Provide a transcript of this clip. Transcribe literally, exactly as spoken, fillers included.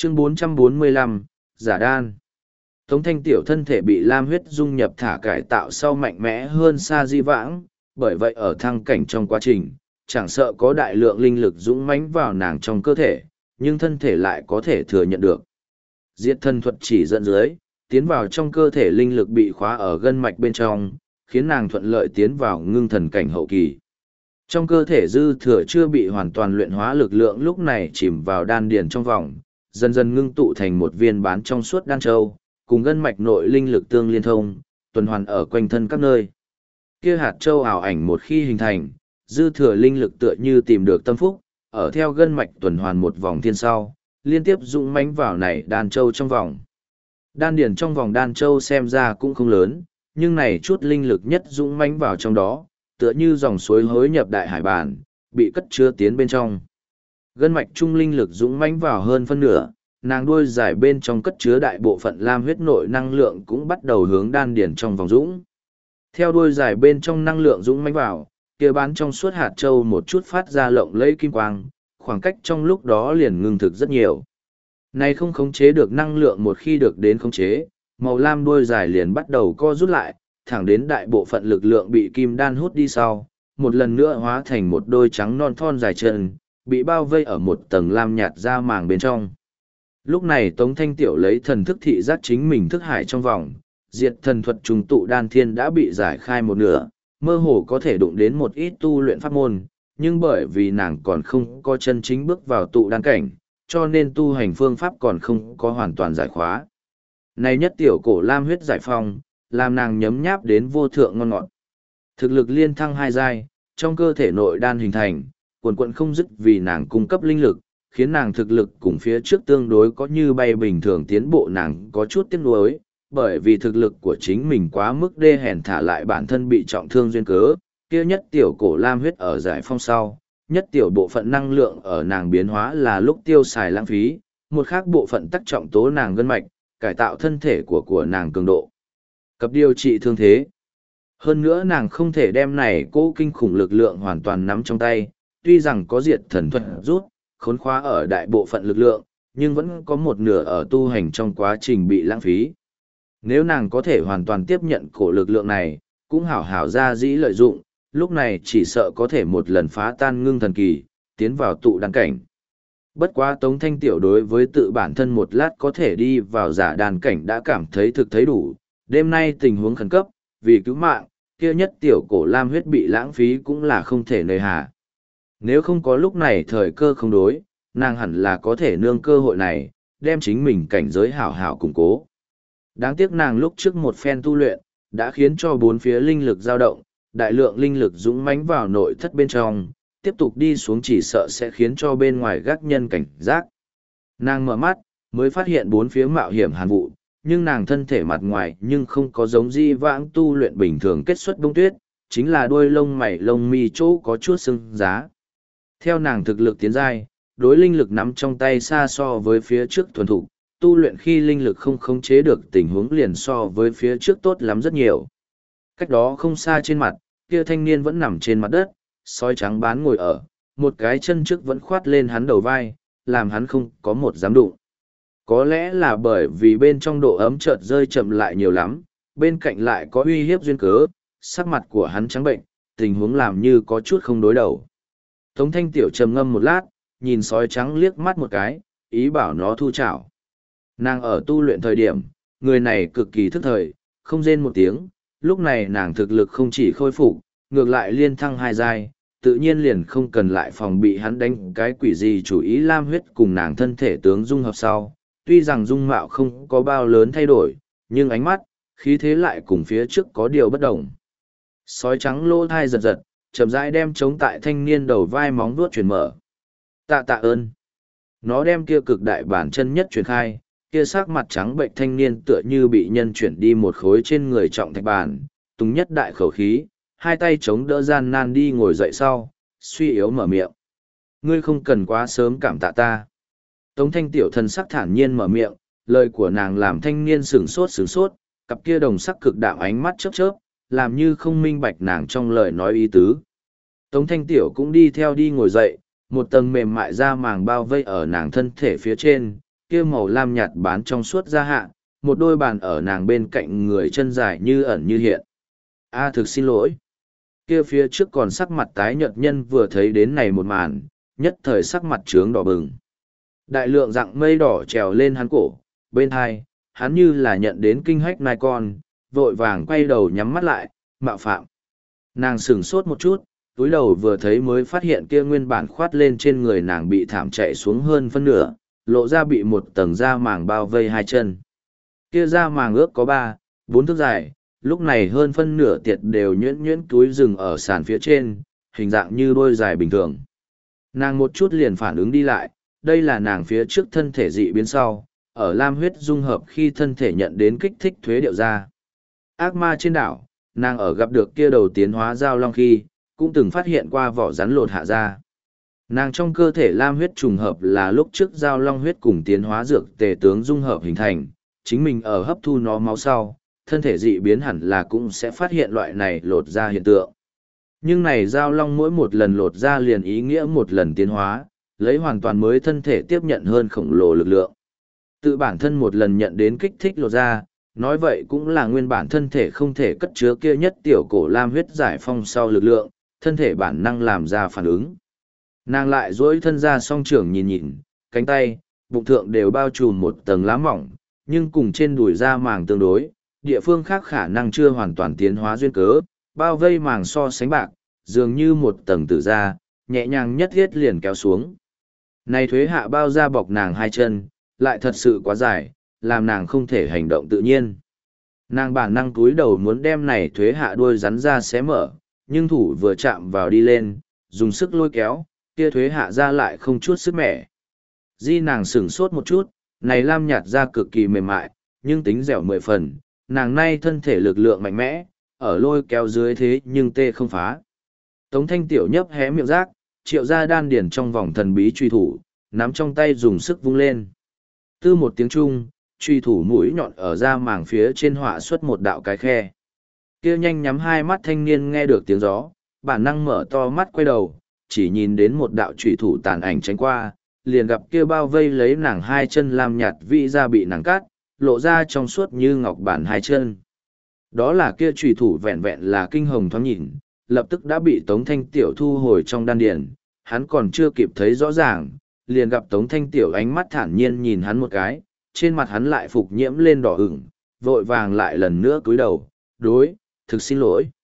Chương bốn trăm bốn mươi lăm, Giả đan. Tống Thanh Tiểu thân thể bị lam huyết dung nhập thả cải tạo sau mạnh mẽ hơn xa di vãng, bởi vậy ở thăng cảnh trong quá trình, chẳng sợ có đại lượng linh lực dũng mãnh vào nàng trong cơ thể, nhưng thân thể lại có thể thừa nhận được. Diệt thân thuật chỉ dẫn dưới, tiến vào trong cơ thể linh lực bị khóa ở gân mạch bên trong, khiến nàng thuận lợi tiến vào ngưng thần cảnh hậu kỳ. Trong cơ thể dư thừa chưa bị hoàn toàn luyện hóa lực lượng lúc này chìm vào đan điền trong vòng, dần dần ngưng tụ thành một viên bán trong suốt đan châu, cùng gân mạch nội linh lực tương liên thông, tuần hoàn ở quanh thân các nơi. Kia hạt châu ảo ảnh một khi hình thành, dư thừa linh lực tựa như tìm được tâm phúc, ở theo gân mạch tuần hoàn một vòng thiên sau, liên tiếp dũng mãnh vào này đan châu trong vòng. Đan điền trong vòng đan châu xem ra cũng không lớn, nhưng này chút linh lực nhất dũng mãnh vào trong đó, tựa như dòng suối hối nhập đại hải bản, bị cất chứa tiến bên trong. Gân mạch trung linh lực dũng mãnh vào hơn phân nửa, nàng đuôi dài bên trong cất chứa đại bộ phận lam huyết nội năng lượng cũng bắt đầu hướng đan điền trong vòng dũng. Theo đuôi dài bên trong năng lượng dũng mãnh vào, kia bán trong suốt hạt châu một chút phát ra lộng lẫy kim quang, khoảng cách trong lúc đó liền ngưng thực rất nhiều. Này không khống chế được năng lượng một khi được đến khống chế, màu lam đuôi dài liền bắt đầu co rút lại, thẳng đến đại bộ phận lực lượng bị kim đan hút đi sau, một lần nữa hóa thành một đôi trắng non thon dài chân, bị bao vây ở một tầng lam nhạt da màng bên trong. Lúc này Tống Thanh Tiểu lấy thần thức thị giác chính mình thức hải trong vòng, diệt thần thuật trùng tụ đan thiên đã bị giải khai một nửa, mơ hồ có thể đụng đến một ít tu luyện pháp môn, nhưng bởi vì nàng còn không có chân chính bước vào tụ đan cảnh, cho nên tu hành phương pháp còn không có hoàn toàn giải khóa. Này nhất tiểu cổ lam huyết giải phong, làm nàng nhấm nháp đến vô thượng ngon ngọt. Thực lực liên thăng hai giai, trong cơ thể nội đan hình thành, quần quận không dứt vì nàng cung cấp linh lực, khiến nàng thực lực cùng phía trước tương đối có như bay bình thường tiến bộ nàng có chút tiếc nuối, bởi vì thực lực của chính mình quá mức đê hèn thả lại bản thân bị trọng thương duyên cớ, kia nhất tiểu cổ lam huyết ở giải phong sau, nhất tiểu bộ phận năng lượng ở nàng biến hóa là lúc tiêu xài lãng phí, một khác bộ phận tắc trọng tố nàng gân mạch, cải tạo thân thể của của nàng cường độ. Cập điều trị thương thế. Hơn nữa nàng không thể đem này cố kinh khủng lực lượng hoàn toàn nắm trong tay, tuy rằng có diệt thần thuật rút, khốn khóa ở đại bộ phận lực lượng, nhưng vẫn có một nửa ở tu hành trong quá trình bị lãng phí. Nếu nàng có thể hoàn toàn tiếp nhận cổ lực lượng này, cũng hảo hảo ra dĩ lợi dụng, lúc này chỉ sợ có thể một lần phá tan ngưng thần kỳ, tiến vào tụ đan cảnh. Bất quá Tống Thanh Tiểu đối với tự bản thân một lát có thể đi vào giả đan cảnh đã cảm thấy thực thấy đủ, đêm nay tình huống khẩn cấp, vì cứu mạng, kia nhất tiểu cổ lam huyết bị lãng phí cũng là không thể nơi hà. Nếu không có lúc này thời cơ không đối, nàng hẳn là có thể nương cơ hội này, đem chính mình cảnh giới hảo hảo củng cố. Đáng tiếc nàng lúc trước một phen tu luyện, đã khiến cho bốn phía linh lực dao động, đại lượng linh lực dũng mãnh vào nội thất bên trong, tiếp tục đi xuống chỉ sợ sẽ khiến cho bên ngoài gác nhân cảnh giác. Nàng mở mắt, mới phát hiện bốn phía mạo hiểm hàn vụ, nhưng nàng thân thể mặt ngoài nhưng không có giống di vãng tu luyện bình thường kết xuất bông tuyết, chính là đuôi lông mày lông mi chỗ có chút sưng giá. Theo nàng thực lực tiến giai, đối linh lực nắm trong tay xa so với phía trước thuần thục, tu luyện khi linh lực không khống chế được tình huống liền so với phía trước tốt lắm rất nhiều. Cách đó không xa trên mặt, kia thanh niên vẫn nằm trên mặt đất, sói trắng bán ngồi ở, một cái chân trước vẫn khoát lên hắn đầu vai, làm hắn không có một dám đụng. Có lẽ là bởi vì bên trong độ ấm chợt rơi chậm lại nhiều lắm, bên cạnh lại có uy hiếp duyên cớ, sắc mặt của hắn trắng bệnh, tình huống làm như có chút không đối đầu. Tống Thanh Tiểu trầm ngâm một lát, nhìn sói trắng liếc mắt một cái, ý bảo nó thu chảo. Nàng ở tu luyện thời điểm, người này cực kỳ thức thời, không rên một tiếng, lúc này nàng thực lực không chỉ khôi phục, ngược lại liên thăng hai giai, tự nhiên liền không cần lại phòng bị hắn đánh cái quỷ gì chủ ý lam huyết cùng nàng thân thể tướng dung hợp sau. Tuy rằng dung mạo không có bao lớn thay đổi, nhưng ánh mắt, khí thế lại cùng phía trước có điều bất đồng. Sói trắng lỗ thai giật giật, chậm rãi đem chống tại thanh niên đầu vai móng vuốt chuyển mở. Tạ tạ ơn. Nó đem kia cực đại bản chân nhất chuyển khai, kia sắc mặt trắng bệnh thanh niên tựa như bị nhân chuyển đi một khối trên người trọng thạch bản, tùng nhất đại khẩu khí, hai tay chống đỡ gian nan đi ngồi dậy sau, suy yếu mở miệng. Ngươi không cần quá sớm cảm tạ ta. Tống Thanh Tiểu thần sắc thản nhiên mở miệng, lời của nàng làm thanh niên sửng sốt sửng sốt, cặp kia đồng sắc cực đạm ánh mắt chớp chớp, làm như không minh bạch nàng trong lời nói ý tứ. Tống Thanh Tiểu cũng đi theo đi ngồi dậy, một tầng mềm mại da màng bao vây ở nàng thân thể phía trên, kia màu lam nhạt bán trong suốt ra hạ, một đôi bàn ở nàng bên cạnh người chân dài như ẩn như hiện. A thực xin lỗi. Kia phía trước còn sắc mặt tái nhợt nhân vừa thấy đến này một màn, nhất thời sắc mặt trướng đỏ bừng. Đại lượng dạng mây đỏ trèo lên hắn cổ, bên hai, hắn như là nhận đến kinh hách nai con, vội vàng quay đầu nhắm mắt lại, mạo phạm. Nàng sửng sốt một chút, túi đầu vừa thấy mới phát hiện kia nguyên bản khoát lên trên người nàng bị thảm chạy xuống hơn phân nửa, lộ ra bị một tầng da màng bao vây hai chân. Kia da màng ước có ba, bốn thước dài, lúc này hơn phân nửa tiệt đều nhuyễn nhuyễn túi rừng ở sàn phía trên, hình dạng như đôi dài bình thường. Nàng một chút liền phản ứng đi lại, đây là nàng phía trước thân thể dị biến sau, ở lam huyết dung hợp khi thân thể nhận đến kích thích thuế điệu ra. Ác ma trên đảo, nàng ở gặp được kia đầu tiến hóa giao long khi, cũng từng phát hiện qua vỏ rắn lột hạ ra. Nàng trong cơ thể lam huyết trùng hợp là lúc trước giao long huyết cùng tiến hóa dược tề tướng dung hợp hình thành, chính mình ở hấp thu nó máu sau, thân thể dị biến hẳn là cũng sẽ phát hiện loại này lột ra hiện tượng. Nhưng này giao long mỗi một lần lột ra liền ý nghĩa một lần tiến hóa, lấy hoàn toàn mới thân thể tiếp nhận hơn khổng lồ lực lượng. Tự bản thân một lần nhận đến kích thích lột ra, nói vậy cũng là nguyên bản thân thể không thể cất chứa kia nhất tiểu cổ lam huyết giải phong sau lực lượng, thân thể bản năng làm ra phản ứng. Nàng lại duỗi thân ra song trưởng nhìn nhìn, cánh tay, bụng thượng đều bao trùm một tầng lá mỏng, nhưng cùng trên đùi da màng tương đối, địa phương khác khả năng chưa hoàn toàn tiến hóa duyên cớ, bao vây màng so sánh bạc, dường như một tầng tử da, nhẹ nhàng nhất thiết liền kéo xuống. Này thuế hạ bao da bọc nàng hai chân, lại thật sự quá dài, làm nàng không thể hành động tự nhiên. Nàng bản năng túi đầu muốn đem này thuế hạ đuôi rắn ra xé mở, nhưng thủ vừa chạm vào đi lên, dùng sức lôi kéo, kia thuế hạ ra lại không chút sức mẻ. Di nàng sửng sốt một chút, này lam nhạt ra cực kỳ mềm mại, nhưng tính dẻo mười phần, nàng nay thân thể lực lượng mạnh mẽ, ở lôi kéo dưới thế nhưng tê không phá. Tống thanh tiểu nhấp hé miệng rác, triệu ra đan điển trong vòng thần bí truy thủ, nắm trong tay dùng sức vung lên. Tư một tiếng trung, truy thủ mũi nhọn ở ra màng phía trên họa xuất một đạo cái khe. Kia nhanh nhắm hai mắt thanh niên nghe được tiếng gió, bản năng mở to mắt quay đầu, chỉ nhìn đến một đạo truy thủ tàn ảnh tránh qua, liền gặp kia bao vây lấy nàng hai chân làm nhạt vị ra bị nàng cắt, lộ ra trong suốt như ngọc bản hai chân. Đó là kia truy thủ vẹn vẹn là kinh hồng thoáng nhìn, lập tức đã bị Tống Thanh Tiểu thu hồi trong đan điền, hắn còn chưa kịp thấy rõ ràng, liền gặp Tống Thanh Tiểu ánh mắt thản nhiên nhìn hắn một cái, trên mặt hắn lại phục nhiễm lên đỏ ửng, vội vàng lại lần nữa cúi đầu, đối, thực xin lỗi.